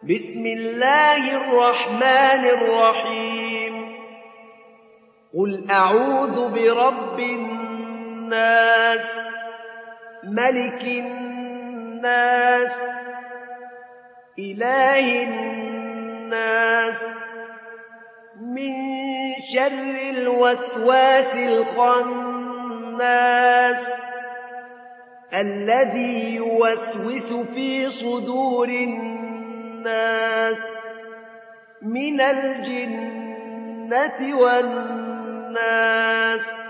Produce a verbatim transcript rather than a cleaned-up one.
بسم الله الرحمن الرحيم قل أعوذ برب الناس ملك الناس إله الناس من شر الوسواس الخناس الذي يوسوس في صدور الناس من الجنة والناس